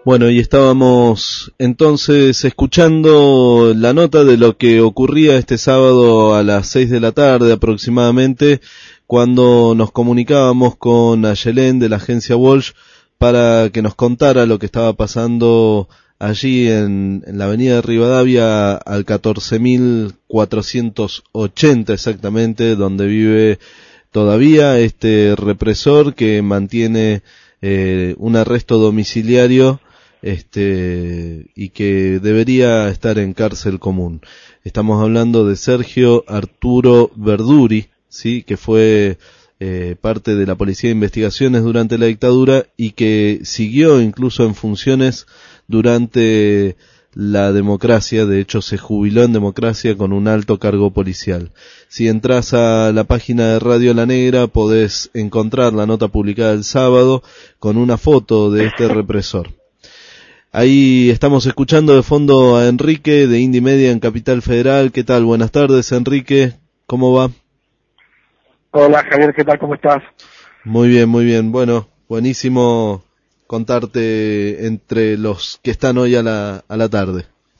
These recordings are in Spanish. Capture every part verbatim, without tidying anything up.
Bueno, y estábamos entonces escuchando la nota de lo que ocurría este sábado a las seis de la tarde aproximadamente, cuando nos comunicábamos con Ayelén de la agencia Walsh para que nos contara lo que estaba pasando allí en, en la avenida de Rivadavia al catorce mil cuatrocientos ochenta exactamente, donde vive todavía este represor que mantiene eh, un arresto domiciliario este y que debería estar en cárcel común. Estamos hablando de Sergio Arturo Verduri, sí, que fue eh, parte de la Policía de Investigaciones durante la dictadura y que siguió incluso en funciones durante la democracia. De hecho se jubiló en democracia con un alto cargo policial. Si entras a la página de Radio La Negra podés encontrar la nota publicada el sábado con una foto de este represor. Ahí estamos escuchando de fondo a Enrique de Indie Media en Capital Federal. ¿Qué tal? Buenas tardes, Enrique. ¿Cómo va? Hola, Javier, ¿qué tal? ¿Cómo estás? Muy bien, muy bien. Bueno, buenísimo contarte entre los que están hoy a la a la tarde.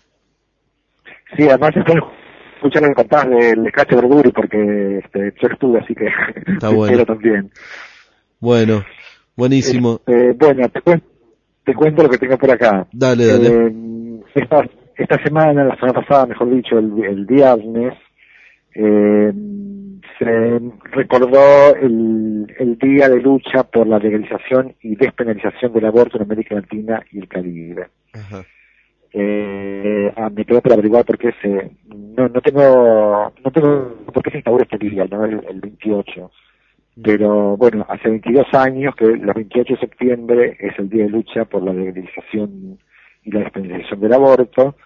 Sí, además estoy escuchando el contás del Cacho Verduri porque este, yo estuve, así que Está bueno. también. Bueno, buenísimo. Este, bueno, te cuento. Te cuento lo que tengo por acá. Dale, dale. Eh, esta, esta semana, la semana pasada, mejor dicho, el, el viernes, eh, se recordó el, el día de lucha por la legalización y despenalización del aborto en América Latina y el Caribe. Ajá. Eh, ah, me quedo por averiguar por qué se, no, no tengo, no tengo, por qué se instauró este día, ¿no? El, el veintiocho. Pero bueno, hace veintidós años que el veintiocho de septiembre es el día de lucha por la legalización y la despenalización del aborto,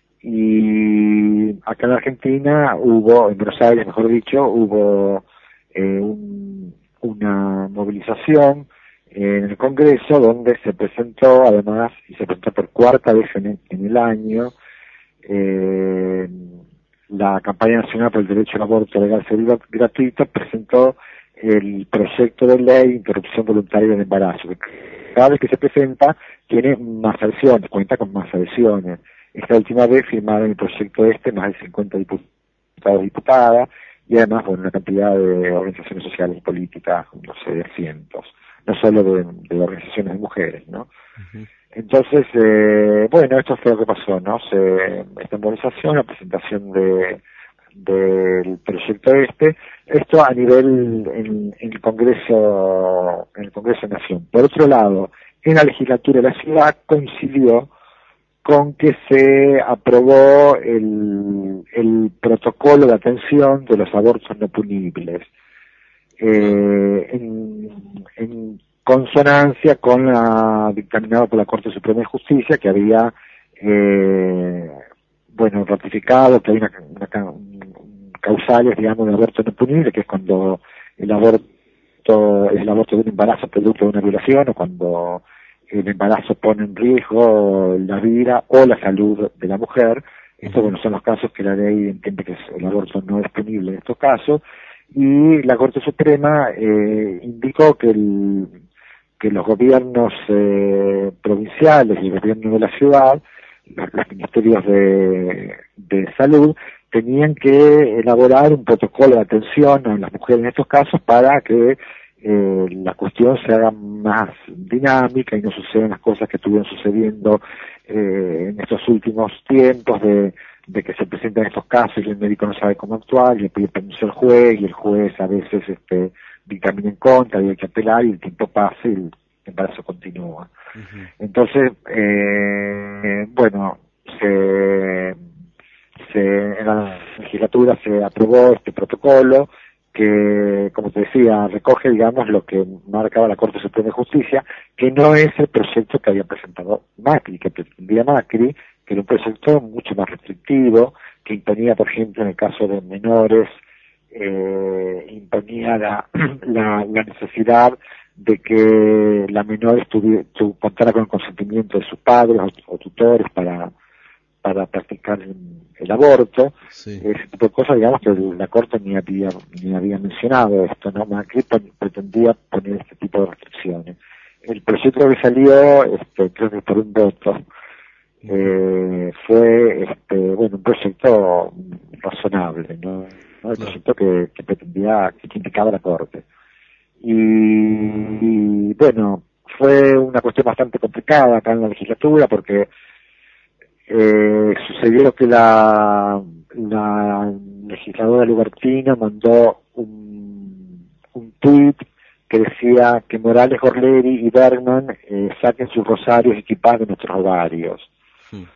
y acá en Argentina hubo, en Buenos Aires mejor dicho, hubo eh, un, una movilización en el Congreso donde se presentó además, y se presentó por cuarta vez en, en el año, eh, la campaña nacional por el derecho al aborto legal, seguro y gratuito, presentó el proyecto de ley de interrupción voluntaria del embarazo, que cada vez que se presenta tiene más adhesiones, cuenta con más adhesiones. Esta última vez firmaron el proyecto este más de cincuenta diputados y diputadas, y además bueno, una cantidad de organizaciones sociales y políticas, no sé, de cientos, no solo de, de organizaciones de mujeres, ¿no? Uh-huh. Entonces, eh, bueno, esto fue lo que pasó, ¿no? Se, esta movilización, la presentación de del proyecto este, esto a nivel en, en el Congreso, en el Congreso de Nación. Por otro lado, en la legislatura de la ciudad coincidió con que se aprobó el, el protocolo de atención de los abortos no punibles, eh, en, en consonancia con la dictaminado por la Corte Suprema de Justicia, que había eh, bueno, ratificado que hay una, una, causales, digamos, de aborto no punible, que es cuando el aborto es el aborto de un embarazo producto de una violación, o cuando el embarazo pone en riesgo la vida o la salud de la mujer. Estos, bueno, son los casos que la ley entiende que el aborto no es punible en estos casos, y la Corte Suprema eh, indicó que el que los gobiernos eh, provinciales y el gobierno de la ciudad, los, los ministerios de, de salud, tenían que elaborar un protocolo de atención a las mujeres en estos casos para que eh, la cuestión se haga más dinámica y no sucedan las cosas que estuvieron sucediendo eh, en estos últimos tiempos de, de que se presentan estos casos y el médico no sabe cómo actuar y le pide permiso al juez, y el juez a veces este dictamina en contra y hay que apelar, y el tiempo pasa y el embarazo continúa. Uh-huh. Entonces, eh, bueno, se, se, en la legislatura se aprobó este protocolo que, como te decía, recoge, digamos, lo que marcaba la Corte Suprema de Justicia, que no es el proyecto que había presentado Macri, que pretendía Macri, que era un proyecto mucho más restrictivo, que imponía, por ejemplo, en el caso de menores, eh, imponía la, la, la necesidad de que la menor estuviera, tu, contara con el consentimiento de sus padres o, o tutores para para practicar el, el aborto. Sí. Ese tipo de cosas, digamos, que la Corte ni había, ni había mencionado esto, ¿no? Macri pretendía poner este tipo de restricciones. el proyecto que salió, este, creo que por un voto, eh, fue, este, bueno, un proyecto razonable, ¿no? ¿No? El proyecto que, que pretendía, que indicaba la Corte. Y, y, bueno, fue una cuestión bastante complicada acá en la legislatura porque eh, sucedió que la, la legisladora Lugartino mandó un, un tuit que decía que Morales, Gorleri y Bergman eh, saquen sus rosarios equipados de nuestros ovarios. Sí.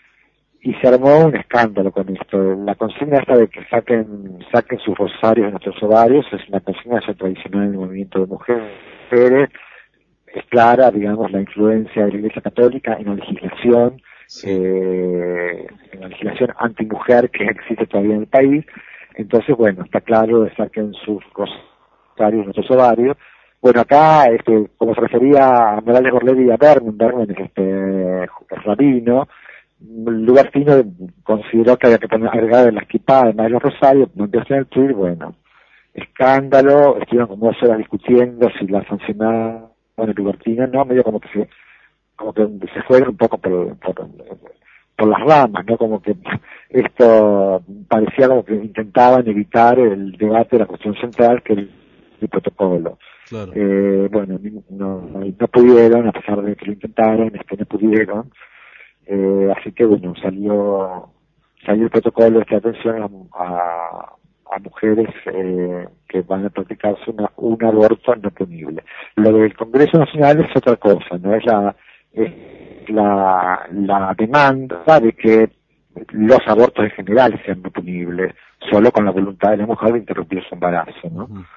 Y se armó un escándalo con esto. La consigna esta de que saquen saquen sus rosarios de nuestros ovarios es una consigna ya tradicional en el movimiento de mujeres. Es clara, digamos, la influencia de la Iglesia Católica en la legislación, sí. eh, en la legislación antimujer que existe todavía en el país. Entonces, bueno, está claro de saquen sus rosarios de nuestros ovarios. Bueno, acá, este, como se refería a Morales, Gorleri y a Bergman, Bergman es este, es rabino. Lugartino consideró que había que poner, agregar en la equipada, además de los rosarios, no empezó en el tweet, bueno, escándalo, estuvieron como dos horas discutiendo si la sancionaba el Lugartino, no, medio como que se, como que se fueron un poco por, por, por las ramas, ¿no? Como que esto parecía como que intentaban evitar el debate de la cuestión central, que es el, el protocolo. Claro. Eh, bueno, no, no, no pudieron, a pesar de que lo intentaron, es que no pudieron. Eh, así que bueno, salió salió el protocolo de atención a, a, a mujeres eh, que van a practicarse una, un aborto no punible. Lo del Congreso Nacional es otra cosa, no es la es la, la demanda de que los abortos en general sean no punibles, solo con la voluntad de la mujer de interrumpir su embarazo, ¿no? Uh-huh.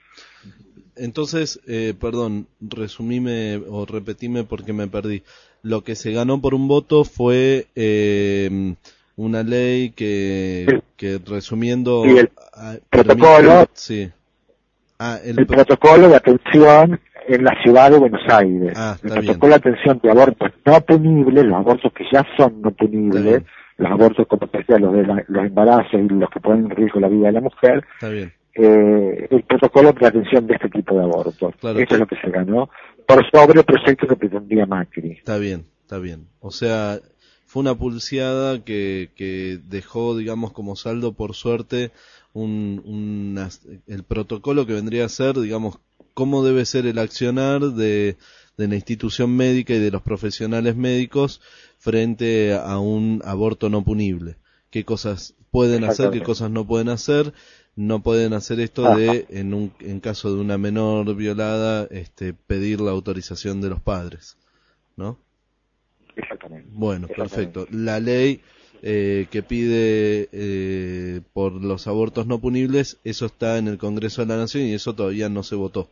Entonces, eh, perdón, resumime o repetime porque me perdí. Lo que se ganó por un voto fue eh, una ley que, sí. que resumiendo... Sí, el a, protocolo, permite, sí. ah, el, el protocolo de atención en la ciudad de Buenos Aires. Ah, el bien. protocolo de atención de abortos no punibles, los abortos que ya son no punibles, los abortos como te decía, los de la, los embarazos y los que ponen en riesgo la vida de la mujer. Está bien. Eh, el protocolo de atención de este tipo de abortos. Claro, Esto es lo que se ganó por sobre el proyecto que pretendía Macri. Está bien, está bien. O sea, fue una pulseada que, que dejó, digamos, como saldo, por suerte, un, un, el protocolo que vendría a ser, digamos, cómo debe ser el accionar de, de la institución médica y de los profesionales médicos frente a un aborto no punible. Qué cosas pueden hacer, qué cosas no pueden hacer. No pueden hacer esto de, en un en caso de una menor violada, este, pedir la autorización de los padres, ¿no? Exactamente. Bueno, Exactamente. Perfecto. La ley eh, que pide eh, por los abortos no punibles, eso está en el Congreso de la Nación y eso todavía no se votó.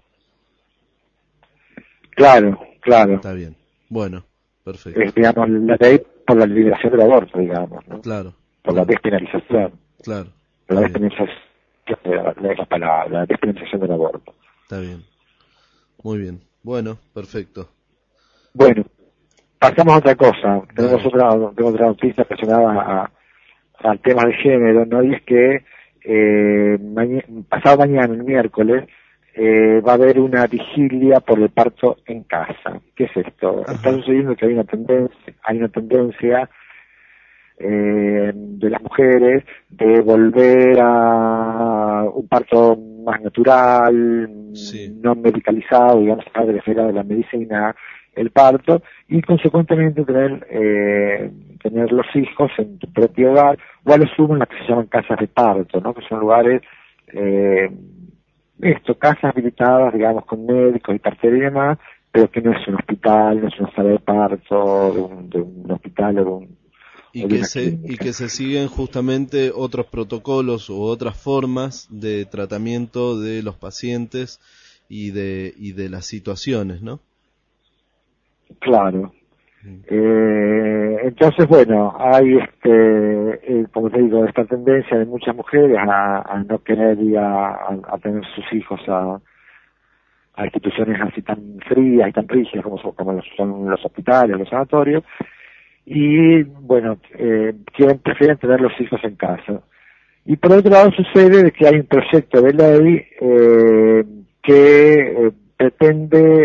Claro, claro. Está bien. Bueno, perfecto. Es, digamos, la ley por la liberación del aborto, digamos, ¿no? Claro. Por claro. la despenalización. Claro. Por la despenalización. La, la, la, la despenalización del aborto. Está bien. Muy bien. Bueno, perfecto. Bueno, pasamos a otra cosa. Vale. Tenemos otra, tenemos otra noticia relacionada a, al tema de género, ¿no? Y es que eh, maña, pasado mañana, el miércoles, eh, va a haber una vigilia por el parto en casa. ¿Qué es esto? Ajá. Está sucediendo que hay una tendencia, hay una tendencia Eh, de las mujeres de volver a un parto más natural, sí. no medicalizado, digamos, de la esfera de la medicina, el parto, y consecuentemente tener eh, tener los hijos en tu propio hogar, o a lo sumo en las que se llaman casas de parto, ¿no? Que son lugares, eh, esto, casas habilitadas, digamos, con médicos y parteros y demás, pero que no es un hospital, no es una sala de parto de un, de un hospital o de un Y que, se, y que se siguen justamente otros protocolos u otras formas de tratamiento de los pacientes y de y de las situaciones, ¿no? Claro. Mm. Eh, entonces, bueno, hay, este, eh, como te digo, esta tendencia de muchas mujeres a, a no querer ir a, a, a tener sus hijos a, a instituciones así tan frías y tan rígidas como son, como son los hospitales, los sanatorios. Y bueno, eh, quieren, prefieren tener los hijos en casa. Y por otro lado sucede de que hay un proyecto de ley eh, que eh, pretende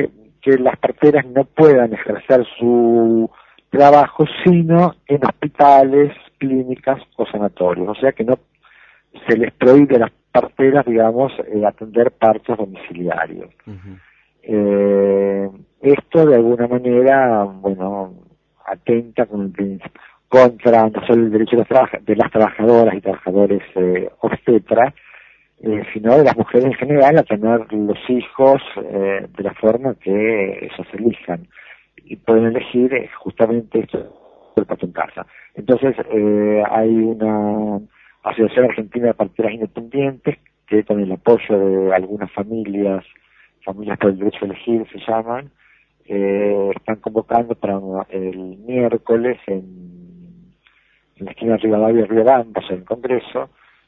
que las parteras no puedan ejercer su trabajo sino en hospitales, clínicas o sanatorios, o sea que no se les prohíbe a las parteras, digamos, eh, atender partos domiciliarios. Uh-huh. Eh, esto de alguna manera, bueno, atenta con el, contra no solo el derecho de las, trabaja, de las trabajadoras y trabajadores eh, obstetras, eh, sino de las mujeres en general a tener los hijos eh, de la forma que ellos elijan y pueden elegir eh, justamente esto del parto en casa. Entonces eh, hay una Asociación Argentina de Parteras Independientes que con el apoyo de algunas familias, familias por el derecho a elegir se llaman, eh, están convocando para el miércoles en, en la esquina de Rivadavia y Riobamba, en el Congreso,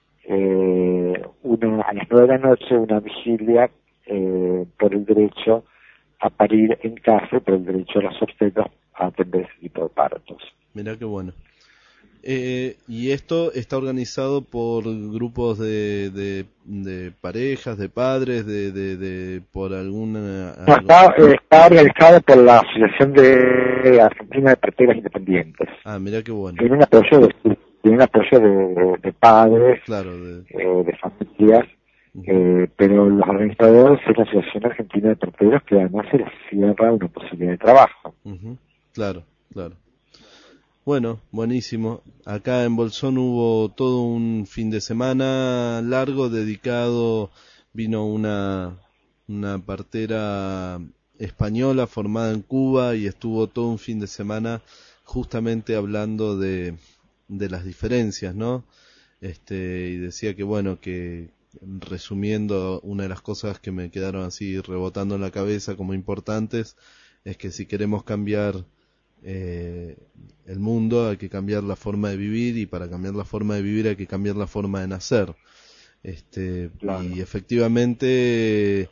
eh, una, a las nueve de la noche una vigilia eh, por el derecho a parir en casa, por el derecho de las obstetras a atender ese tipo de partos. Mirá qué bueno. Eh, ¿Y esto está organizado por grupos de, de, de parejas, de padres, de, de, de por alguna...? No, está, está organizado por la Asociación de Argentina de Parteras Independientes. Ah, mira qué bueno. Tiene un apoyo de, tiene un apoyo de, de, de padres, claro, de, eh, de familias, uh-huh. eh, pero los organizadores es la Asociación Argentina de Parteros, que además se les cierra una posibilidad de trabajo. Uh-huh. Claro, claro. Bueno, buenísimo. Acá en Bolsón hubo todo un fin de semana largo dedicado, vino una, una partera española formada en Cuba y estuvo todo un fin de semana justamente hablando de, de las diferencias, ¿no? Este, y decía que bueno, que resumiendo, una de las cosas que me quedaron así rebotando en la cabeza como importantes es que si queremos cambiar Eh, el mundo hay que cambiar la forma de vivir y para cambiar la forma de vivir hay que cambiar la forma de nacer. Este, claro. Y efectivamente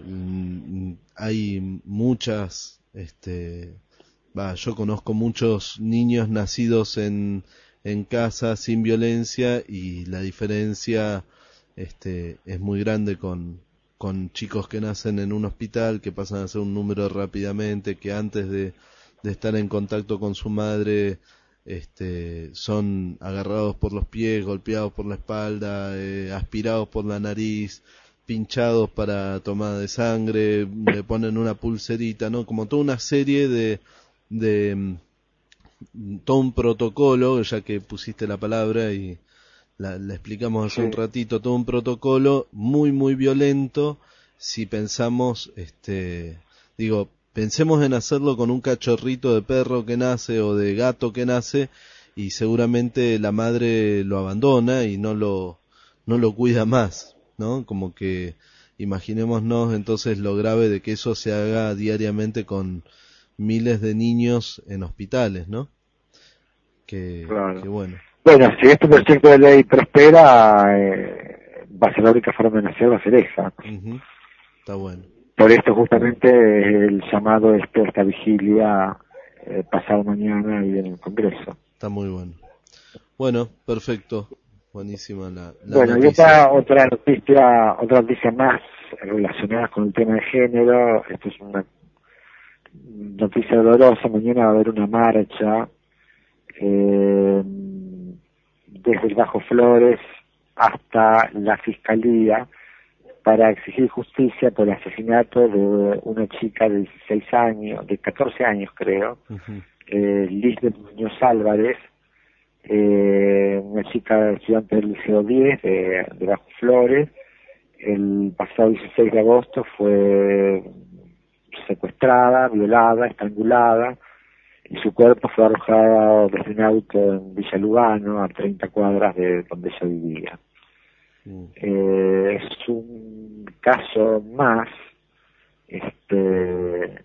mm, hay muchas, este, bah, yo conozco muchos niños nacidos en, en casa sin violencia y la diferencia este, es muy grande con, con chicos que nacen en un hospital, que pasan a ser un número rápidamente, que antes de de estar en contacto con su madre, este, son agarrados por los pies, golpeados por la espalda, eh, aspirados por la nariz, pinchados para tomada de sangre, le ponen una pulserita, ¿no? Como toda una serie de, de, todo un protocolo, ya que pusiste la palabra y la, la explicamos hace sí. un ratito, todo un protocolo muy, muy violento, si pensamos, este, digo, pensemos en hacerlo con un cachorrito de perro que nace o de gato que nace y seguramente la madre lo abandona y no lo no lo cuida más, ¿no? Como que imaginémonos entonces lo grave de que eso se haga diariamente con miles de niños en hospitales, ¿no? Que, claro. que bueno. Bueno, si este proyecto de ley prospera, eh, va a ser la única forma de nacer, va a ser esa. Uh-huh. Está bueno. Por esto justamente el llamado este, esta vigilia eh, pasado mañana y en el Congreso. Está muy bueno. Bueno, perfecto. Buenísima la, la bueno, noticia. y otra, otra noticia, otra noticia más relacionada con el tema de género. Esto es una noticia dolorosa. Mañana va a haber una marcha eh, desde el Bajo Flores hasta la Fiscalía para exigir justicia por el asesinato de una chica de dieciséis años, de catorce años creo, uh-huh. eh, Lisbeth Muñoz Álvarez, eh, una chica estudiante del Liceo diez de, de Bajo Flores. El pasado dieciséis de agosto fue secuestrada, violada, estrangulada, y su cuerpo fue arrojado desde un auto en Villa Lugano, a treinta cuadras de donde ella vivía. Eh, es un caso más, este,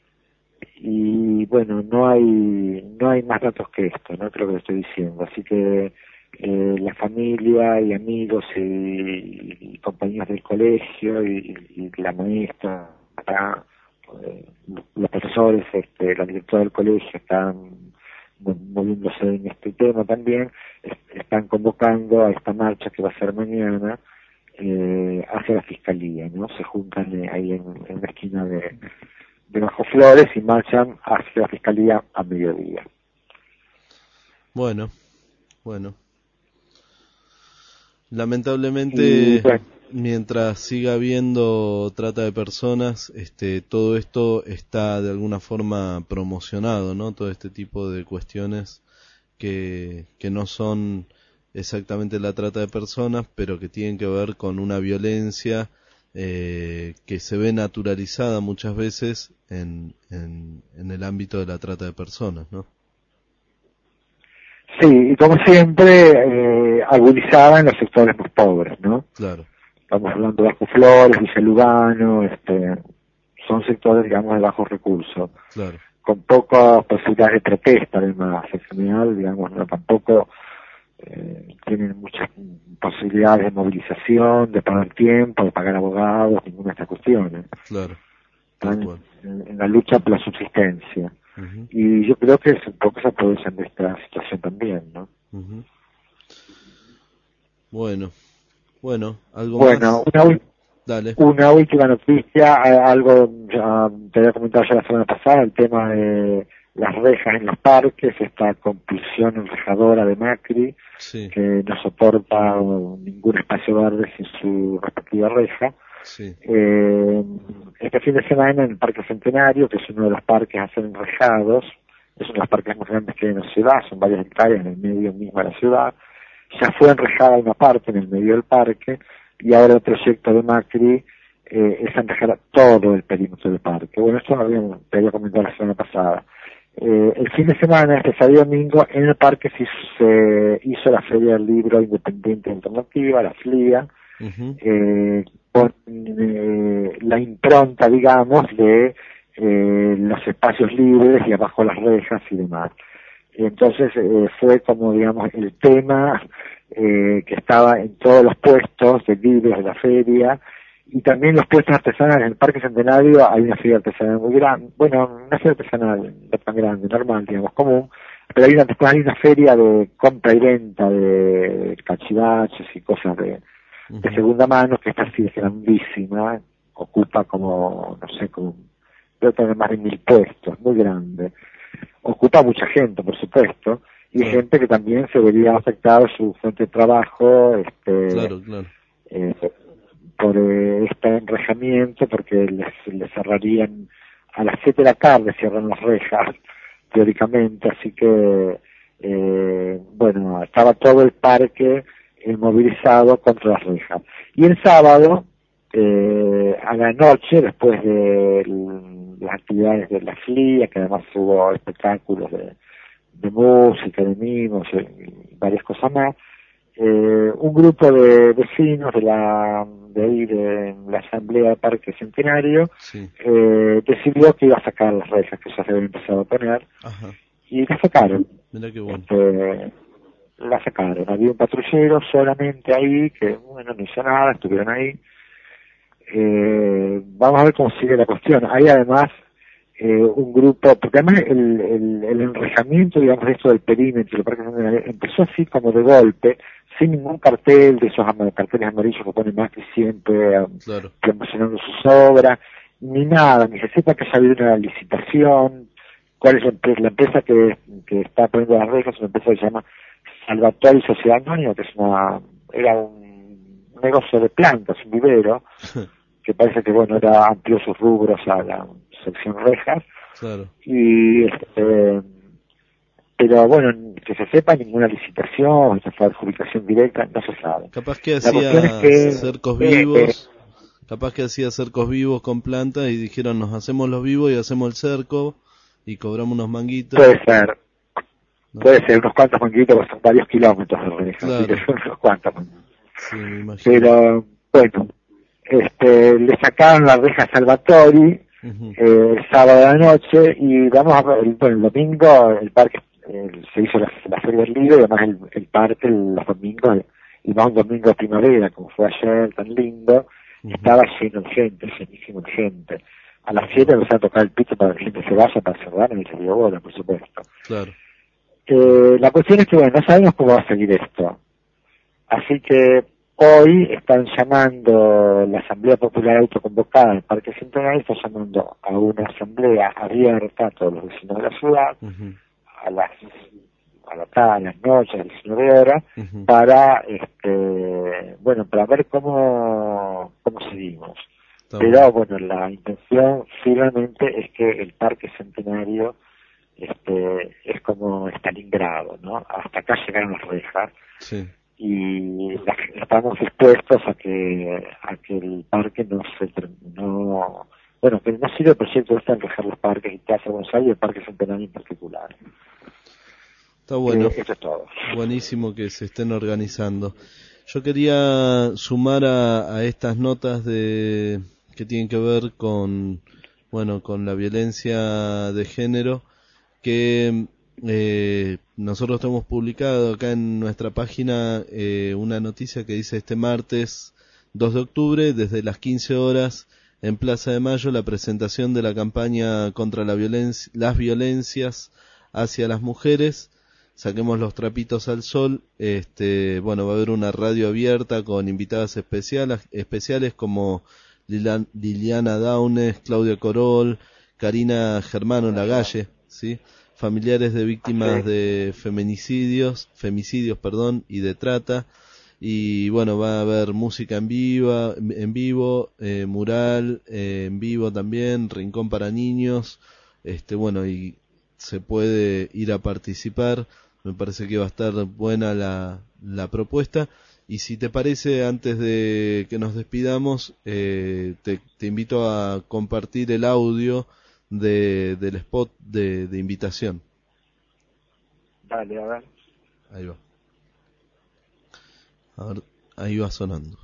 y bueno, no hay no hay más datos que esto, no creo que lo estoy diciendo, así que eh, la familia y amigos y, y compañeros del colegio y, y la maestra, acá, eh, los profesores, este, la directora del colegio están moviéndose en este tema también, están convocando a esta marcha que va a ser mañana eh, hacia la Fiscalía, ¿no? Se juntan eh, ahí en, en la esquina de, de los flores y marchan hacia la fiscalía a mediodía. Bueno, bueno. Lamentablemente, y, bueno, mientras siga habiendo trata de personas, este, todo esto está de alguna forma promocionado, ¿no? Todo este tipo de cuestiones que, que no son exactamente la trata de personas, pero que tienen que ver con una violencia eh, que se ve naturalizada muchas veces en, en, en el ámbito de la trata de personas, ¿no? Sí, y como siempre, eh, agudizada en los sectores más pobres, ¿no? Claro. Estamos hablando de Vasco Flores, Villa Lugano, este, son sectores, digamos, de bajos recursos. Claro. Con pocas posibilidades de protesta, además, en general, digamos, no, tampoco eh, tienen muchas posibilidades de movilización, de pagar tiempo, de pagar abogados, ninguna de estas cuestiones. Claro. Están en, en la lucha por la subsistencia. Uh-huh. Y yo creo que es un poco se aprovechan de esta situación también, ¿no? Uh-huh. Bueno, bueno, algo bueno, más. Una, Dale. una última noticia, algo ya te había comentado ya la semana pasada, el tema de las rejas en los parques, esta compulsión enrejadora de Macri, sí. que no soporta ningún espacio verde sin su respectiva reja. Sí. Eh, este fin de semana en el Parque Centenario, que es uno de los parques a ser enrejados, es uno de los parques más grandes que hay en la ciudad, son varias hectáreas en el medio mismo de la ciudad, ya fue enrejada una parte en el medio del parque, y ahora el proyecto de Macri eh, es enrejar todo el perímetro del parque. Bueno, esto lo había, te había comentado la semana pasada. Eh, el fin de semana, este sábado y domingo, en el parque se hizo, se hizo la Feria del Libro Independiente Alternativa, la F L I A, uh-huh. eh, con eh, la impronta, digamos, de eh, los espacios libres y abajo las rejas y demás. Entonces eh, fue como, digamos, el tema eh, que estaba en todos los puestos de libros de la feria, y también los puestos artesanales. En el Parque Centenario hay una feria artesanal muy grande, bueno, una feria artesanal no tan grande, normal, digamos, común, pero hay una, después hay una feria de compra y venta de cachivaches y cosas de, uh-huh. de segunda mano, que esta sí es grandísima, ocupa como, no sé, como, debe tener más de mil puestos, muy grande. Ocupa mucha gente, por supuesto, y sí. gente que también se vería afectado su fuente de trabajo, este, claro, claro. Eh, por eh, este enrejamiento, porque les, les cerrarían a las siete de la tarde, cierran las rejas, teóricamente, así que, eh, bueno, estaba todo el parque eh, movilizado contra las rejas. Y el sábado, eh, a la noche, después de el, las actividades de la F L I A, que además hubo espectáculos de, de música, de mimos y varias cosas más, eh, un grupo de vecinos de la de ahí de la asamblea de Parque Centenario sí. eh, decidió que iba a sacar las rejas que ya se habían empezado a poner. Ajá. Y la sacaron. Mirá qué bueno. Este, la sacaron. Había un patrullero solamente ahí que, bueno, no hizo nada, estuvieron ahí. Eh, vamos a ver cómo sigue la cuestión. Hay además eh, un grupo, porque además el, el, el enrejamiento, digamos, esto del perímetro del Parque Centenario empezó así como de golpe, sin ningún cartel de esos carteles amarillos que pone Macri siempre claro. promocionando sus obras, ni nada, ni se sepa que ya había una licitación, cuál es la empresa, la empresa que, que está poniendo las rejas, una empresa que se llama Salvatore Sociedad Anónima, que es una, era un negocio de plantas, un vivero, que parece que, bueno, era amplió sus rubros a la sección rejas, claro. y este, pero bueno, que se sepa ninguna licitación, esa fue adjudicación directa, no se sabe. Capaz que hacía es que, cercos eh, vivos, eh, capaz que hacía cercos vivos con plantas y dijeron nos hacemos los vivos y hacemos el cerco y cobramos unos manguitos. Puede ser, ¿no? Puede ser unos cuantos manguitos, porque son varios kilómetros de reja, claro. así que son unos cuantos manguitos. Sí, me imagino. Pero bueno, este, le sacaron la reja a Salvatori uh-huh. eh, el sábado de la noche y vamos a ver, el, bueno, el domingo el parque el, se hizo la, la Feria del Libro y además el, el parque el, los domingos, y más un domingo de primavera como fue ayer tan lindo, uh-huh. estaba lleno de gente, llenísimo de gente. A las siete empezó a tocar el pito para que la gente se vaya para cerrar y se dio bola, por supuesto. Claro. Eh, la cuestión es que, bueno, no sabemos cómo va a seguir esto. Así que hoy están llamando, la Asamblea Popular Autoconvocada del Parque Centenario está llamando a una asamblea abierta a todos los vecinos de la ciudad, uh-huh. a las a la tarde, a las noches, a las diecinueve horas, uh-huh. para este bueno, para ver cómo cómo seguimos. Está Pero bueno, la intención finalmente es que el Parque Centenario este es como Stalingrado, ¿no? Hasta acá llegaron las rejas. Sí. Y la, estamos dispuestos a que a que el parque no se no bueno que no sirve el proyecto este de encajar los parques y Plaza Buenos Aires y el Parque Centenario en particular. Está bueno. Eh, eso es todo. Buenísimo que se estén organizando. Yo quería sumar a, a estas notas de que tienen que ver con bueno con la violencia de género que Eh, nosotros hemos publicado acá en nuestra página eh, una noticia que dice este martes dos de octubre desde las quince horas en Plaza de Mayo la presentación de la campaña contra la violencia, las violencias hacia las mujeres. Saquemos los trapitos al sol. Este, bueno, va a haber una radio abierta con invitadas especiales, especiales como Lilian, Liliana Daunes, Claudia Corol, Karina Germano Lagalle, ¿sí? Familiares de víctimas de feminicidios, femicidios, perdón, y de trata. Y bueno, va a haber música en vivo, en vivo, eh, mural eh, en vivo también, rincón para niños. Este, bueno, y se puede ir a participar. Me parece que va a estar buena la, la propuesta. Y si te parece, antes de que nos despidamos, eh, te, te invito a compartir el audio de del spot de, de invitación. Dale, a ver. Ahí va. A ver, ahí va sonando.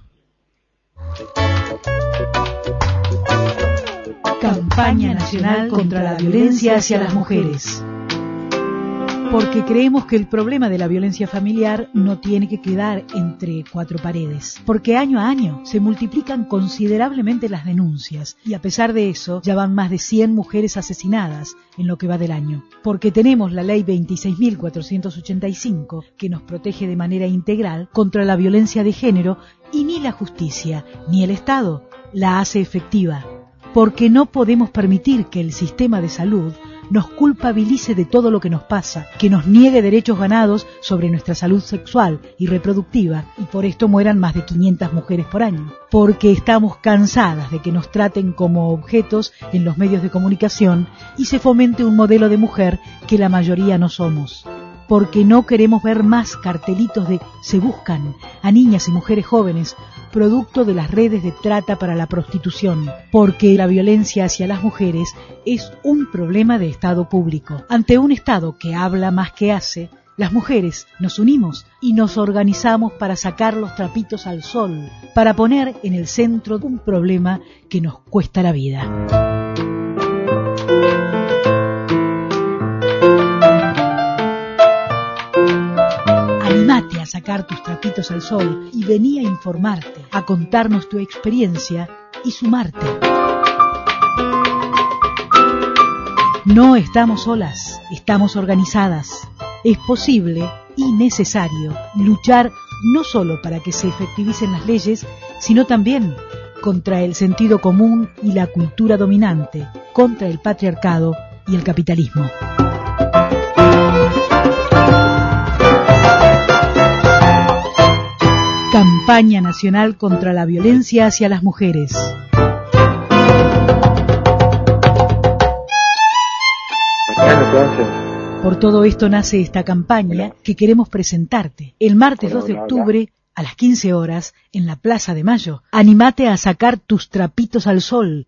Campaña Nacional contra la Violencia hacia las Mujeres. Porque creemos que el problema de la violencia familiar no tiene que quedar entre cuatro paredes. Porque año a año se multiplican considerablemente las denuncias y a pesar de eso ya van más de cien mujeres asesinadas en lo que va del año. Porque tenemos la ley veintiséis mil cuatrocientos ochenta y cinco que nos protege de manera integral contra la violencia de género y ni la justicia ni el Estado la hace efectiva. Porque no podemos permitir que el sistema de salud nos culpabilice de todo lo que nos pasa, que nos niegue derechos ganados sobre nuestra salud sexual y reproductiva, y por esto mueran más de quinientas mujeres por año. Porque estamos cansadas de que nos traten como objetos en los medios de comunicación y se fomente un modelo de mujer que la mayoría no somos. Porque no queremos ver más cartelitos de se buscan a niñas y mujeres jóvenes producto de las redes de trata para la prostitución, porque la violencia hacia las mujeres es un problema de Estado público. Ante un Estado que habla más que hace, las mujeres nos unimos y nos organizamos para sacar los trapitos al sol, para poner en el centro un problema que nos cuesta la vida. Animate a sacar tus trapitos al sol y vení a informarte, a contarnos tu experiencia y sumarte. No estamos solas, estamos organizadas. Es posible y necesario luchar no solo para que se efectivicen las leyes, sino también contra el sentido común y la cultura dominante, contra el patriarcado y el capitalismo. Campaña Nacional contra la Violencia hacia las Mujeres. Por todo esto nace esta campaña que queremos presentarte el martes dos de octubre a las quince horas en la Plaza de Mayo. Animate a sacar tus trapitos al sol.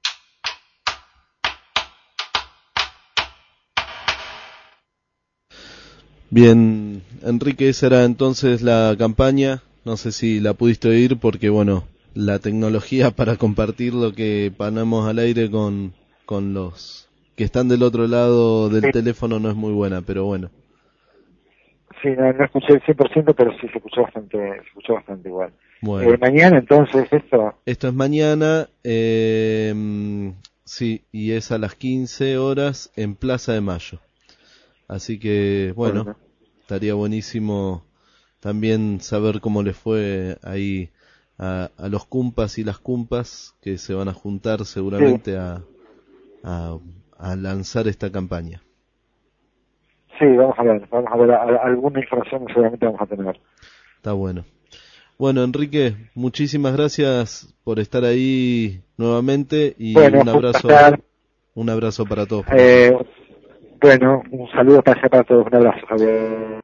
Bien, Enrique, esa era entonces la campaña. No sé si la pudiste oír porque, bueno, la tecnología para compartir lo que ponemos al aire con, con los que están del otro lado del sí. teléfono no es muy buena, pero bueno. Sí, no, no escuché el cien por ciento, pero sí se escuchó bastante, se escuchó bastante igual. Bueno. Eh, mañana, entonces, esto. Esto es mañana, eh, sí, y es a las quince horas en Plaza de Mayo. Así que, bueno, bueno. estaría buenísimo también saber cómo les fue ahí a, a los cumpas y las cumpas que se van a juntar seguramente sí. a, a, a lanzar esta campaña. Sí, vamos a ver, vamos a ver, a, a, alguna información seguramente vamos a tener. Está bueno. Bueno, Enrique, muchísimas gracias por estar ahí nuevamente y bueno, un abrazo, un, un abrazo para todos. Eh, bueno, un saludo para, para todos, un abrazo, Javier.